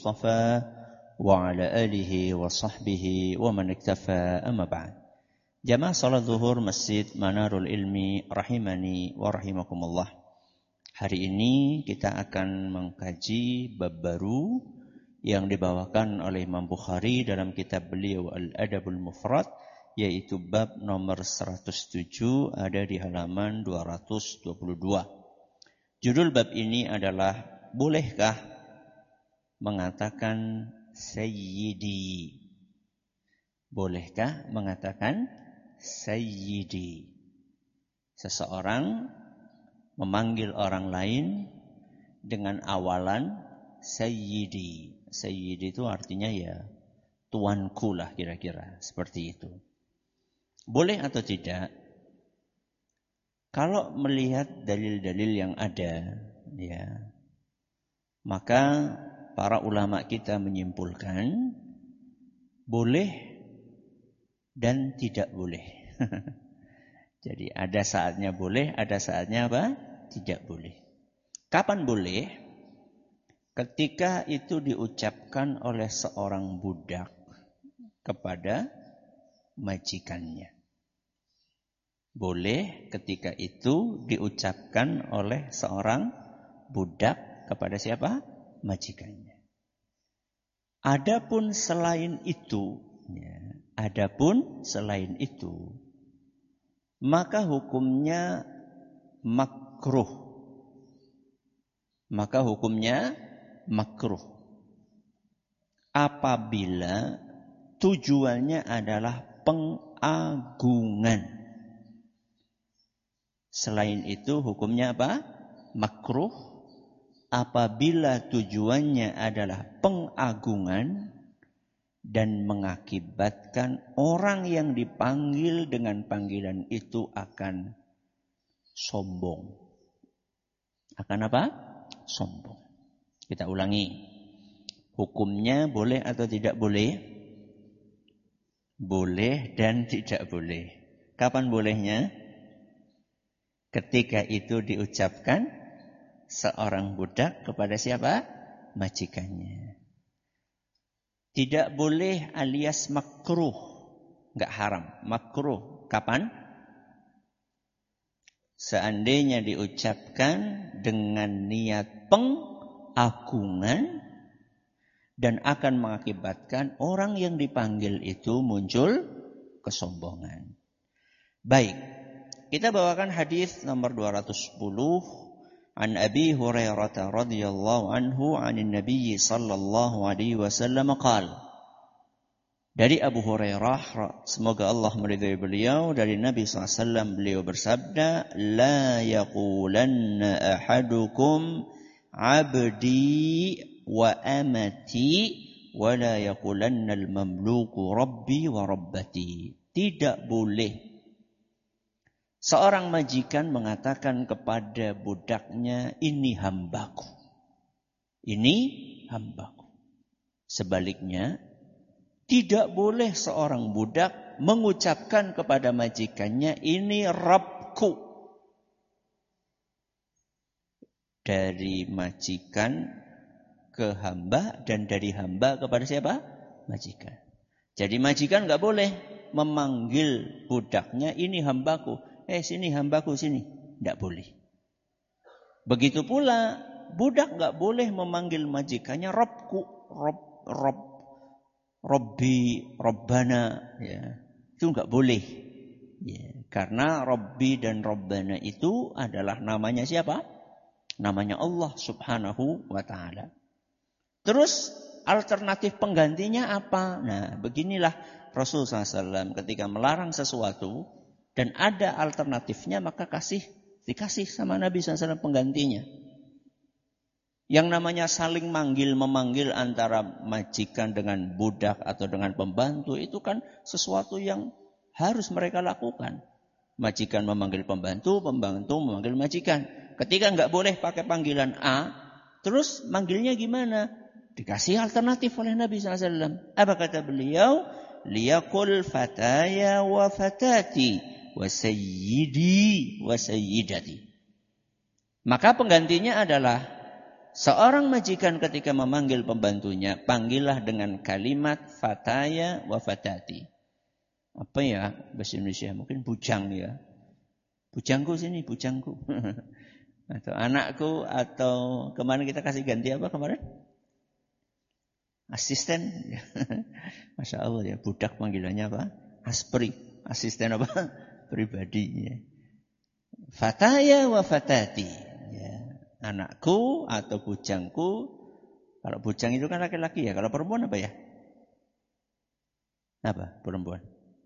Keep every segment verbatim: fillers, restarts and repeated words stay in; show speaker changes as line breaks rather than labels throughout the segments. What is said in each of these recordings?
المصطفى وعلى آله وصحبه ومن اكتفى أما بعد. Jamaah salat zuhur Masjid Manarul Ilmi rahimani wa rahimakumullah. Hari ini kita akan mengkaji bab baru yang dibawakan oleh Imam Bukhari dalam kitab beliau Al-Adabul Mufrad, yaitu bab nomor seratus tujuh, ada di halaman dua ratus dua puluh dua. Judul bab ini adalah, bolehkah mengatakan Sayyidi? Bolehkah mengatakan Sayyidi? Seseorang memanggil orang lain dengan awalan Sayyidi. Sayyidi itu artinya ya tuanku lah, kira-kira seperti itu. Boleh atau tidak? Kalau melihat dalil-dalil yang ada, ya, maka para ulama kita menyimpulkan boleh dan tidak boleh. Jadi ada saatnya boleh, ada saatnya apa? Tidak boleh. Kapan boleh? Ketika itu diucapkan oleh seorang budak kepada majikannya. Boleh ketika itu diucapkan oleh seorang budak kepada siapa? Majikannya. Adapun selain itu, ya, adapun selain itu, maka hukumnya makruh. Maka hukumnya makruh. Apabila tujuannya adalah pengagungan. Selain itu hukumnya apa? Makruh apabila tujuannya adalah pengagungan dan mengakibatkan orang yang dipanggil dengan panggilan itu akan sombong. Akan apa? Sombong. Kita ulangi. Hukumnya boleh atau tidak boleh? Boleh dan tidak boleh. Kapan bolehnya? Ketika itu diucapkan seorang budak kepada siapa? Majikannya. Tidak boleh alias makruh. Enggak haram. Makruh. Kapan? Seandainya diucapkan dengan niat pengagungan dan akan mengakibatkan orang yang dipanggil itu muncul kesombongan. Baik. Kita bawakan hadis nomor dua ratus sepuluh. An Abi Hurairah radhiyallahu anhu 'anin Nabi sallallahu alaihi wasallam qala. Dari Abu Hurairah, semoga Allah meridhai beliau, dari Nabi sallallahu alaihi wasallam, beliau bersabda, la yaqulanna ahadukum 'abdi wa amati wa la yaqulanna al-mamluku rabbi wa rabbati. Tidak boleh seorang majikan mengatakan kepada budaknya, ini hambaku. Ini hambaku. Sebaliknya, tidak boleh seorang budak mengucapkan kepada majikannya, ini Rabbku. Dari majikan ke hamba dan dari hamba kepada siapa? Majikan. Jadi majikan enggak boleh memanggil budaknya, ini hambaku. Eh sini hambaku sini. Tidak boleh. Begitu pula budak enggak boleh memanggil majikannya Robku, Rob, Rob, Robbi, Robbana. Ya, itu enggak boleh. Ya, karena Robbi dan Robbana itu adalah namanya siapa? Namanya Allah Subhanahu wa Ta'ala. Terus alternatif penggantinya apa? Nah, beginilah Rasulullah shallallahu alaihi wasallam ketika melarang sesuatu dan ada alternatifnya, maka kasih dikasih sama Nabi shallallahu alaihi wasallam penggantinya. Yang namanya saling manggil memanggil antara majikan dengan budak atau dengan pembantu itu kan sesuatu yang harus mereka lakukan. Majikan memanggil pembantu, pembantu memanggil majikan. Ketika enggak boleh pakai panggilan A, terus manggilnya gimana? Dikasih alternatif oleh Nabi shallallahu alaihi wasallam. Apa kata beliau? Liyaqul fataya wa fatati wa sayyidi wa sayyidati. Maka penggantinya adalah Seorang majikan ketika memanggil pembantunya, panggillah dengan kalimat fataya wa fatati. Apa ya bahasa Indonesia? Mungkin bujang ya. Bujangku sini, bujangku. Atau anakku, atau kemarin kita kasih ganti apa kemarin? Asisten. Masya Allah ya, budak panggilannya apa? Aspri. Asisten apa? Pribadi. Ya. Fataya wa fatati. Ya. Anakku atau bujangku. Kalau bujang itu kan laki-laki ya. Kalau perempuan apa ya? Apa perempuan?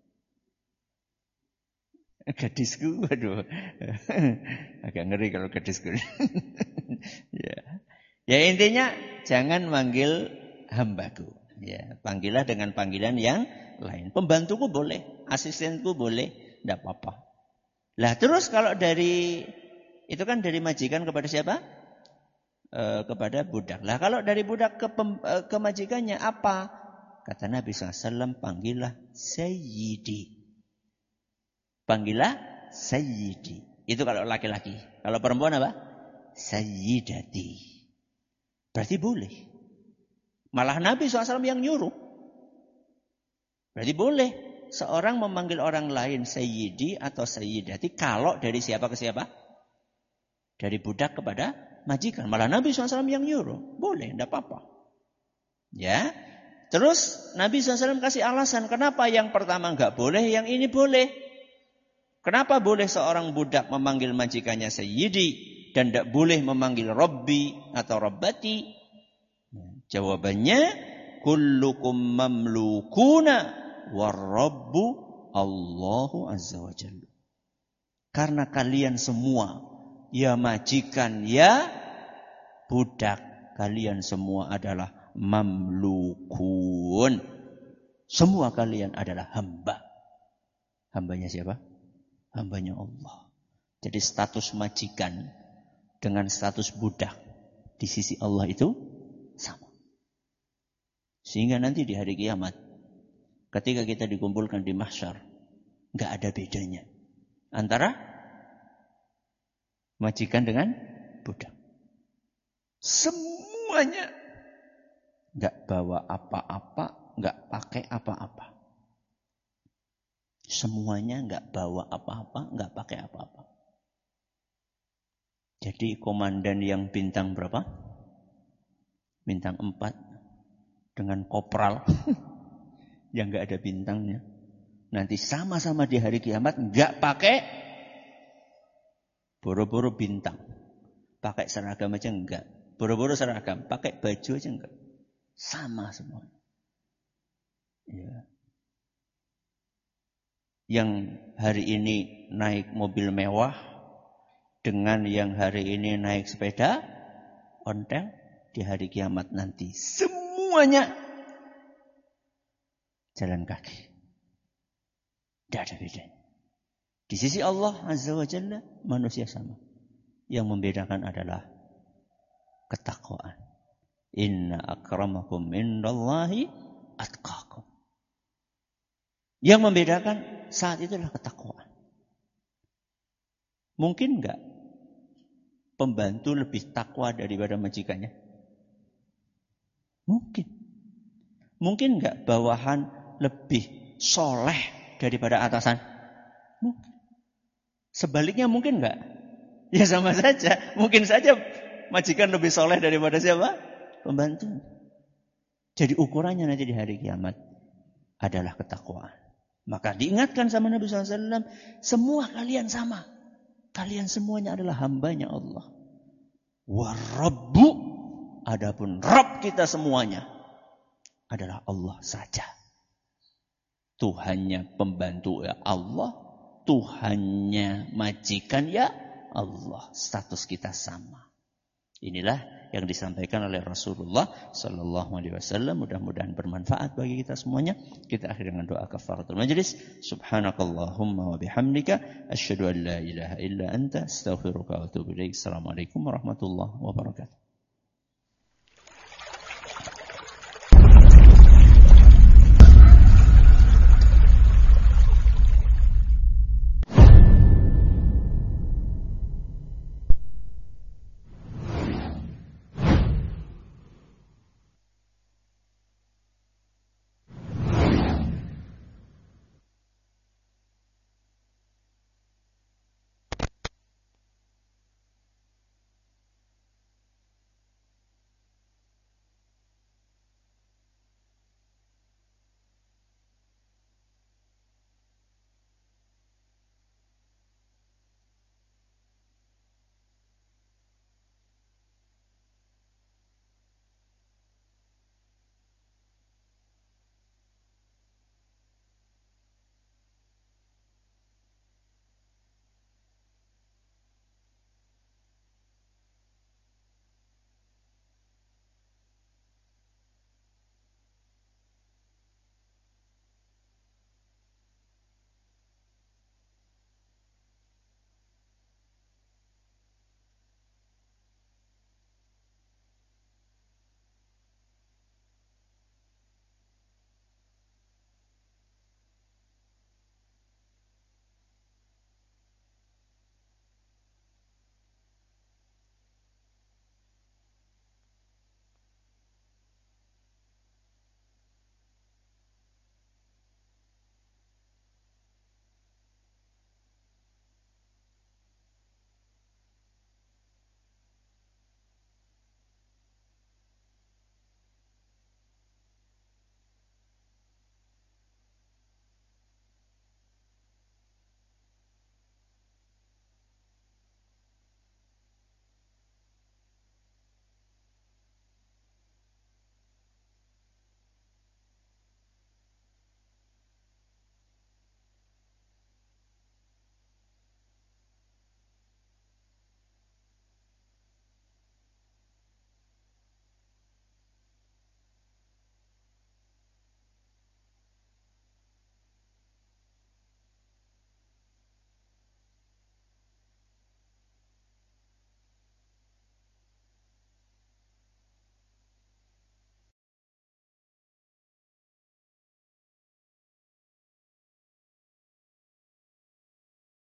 Gadisku, waduh. Agak ngeri kalau gadisku. Ya. Ya intinya jangan manggil hambaku. Ya, panggillah dengan panggilan yang lain. Pembantuku boleh, asistenku boleh, tidak apa-apa. Lah terus kalau dari itu kan dari majikan kepada siapa? E, kepada budak. Lah kalau dari budak ke, pem, e, ke majikannya apa? Kata Nabi shallallahu alaihi wasallam, panggillah sayyidi. Panggillah sayyidi. Itu kalau laki-laki. Kalau perempuan apa? Sayyidati. Berarti boleh. Malah Nabi shallallahu alaihi wasallam yang nyuruh. Berarti boleh seorang memanggil orang lain sayyidi atau sayyidati kalau dari siapa ke siapa? Dari budak kepada majikan. Malah Nabi shallallahu alaihi wasallam yang nyuruh. Boleh, tidak apa-apa. Ya. Terus Nabi shallallahu alaihi wasallam kasih alasan. Kenapa yang pertama enggak boleh, yang ini boleh? Kenapa boleh seorang budak memanggil majikannya sayyidi dan tidak boleh memanggil Rabbi atau Rabbati? Jawabannya, kullukum mamlukuna warabbu Allahu azza wa jalla. Karena kalian semua, ya majikan, ya budak, kalian semua adalah mamlukun. Semua kalian adalah hamba. Hambanya siapa? Hambanya Allah. Jadi status majikan dengan status budak di sisi Allah itu sama. Sehingga nanti di hari kiamat, ketika kita dikumpulkan di mahsyar, nggak ada bedanya antara majikan dengan budak. Semuanya nggak bawa apa-apa, nggak pakai apa-apa. Semuanya nggak bawa apa-apa, nggak pakai apa-apa. Jadi komandan yang bintang berapa? Bintang empat dengan kopral yang nggak ada bintangnya. Nanti sama-sama di hari kiamat nggak pakai boro-boro bintang, pakai seragam aja enggak. Boro-boro seragam, pakai baju aja enggak. Sama semua. Ya. Yang hari ini naik mobil mewah dengan yang hari ini naik sepeda ontel, di hari kiamat nanti semuanya jalan kaki. Tidak ada bedanya. Di sisi Allah azza wa jalla manusia sama. Yang membedakan adalah ketakwaan. Inna akramakum indallahi atqakum. Yang membedakan saat itu adalah ketakwaan. Mungkin enggak pembantu lebih takwa daripada majikannya? Mungkin. Mungkin enggak bawahan lebih soleh daripada atasan? Mungkin. Sebaliknya mungkin enggak? Ya sama saja. Mungkin saja majikan lebih soleh daripada siapa? Pembantu. Jadi ukurannya nanti di hari kiamat adalah ketakwaan. Maka diingatkan sama Nabi shallallahu alaihi wasallam, semua kalian sama. Kalian semuanya adalah hambanya Allah. Warabbu, adapun Rabb kita semuanya adalah Allah saja. Tuhannya pembantu ya Allah, Tuhannya majikan ya Allah. Status kita sama. Inilah yang disampaikan oleh Rasulullah sallallahu alaihi wasallam. Mudah-mudahan bermanfaat bagi kita semuanya. Kita akhiri dengan doa kafaratul majlis. Subhanakallahumma wa bihamdika asyhadu an la ilaha illa anta astaghfiruka wa atubu ilaik. Assalamualaikum warahmatullahi wabarakatuh.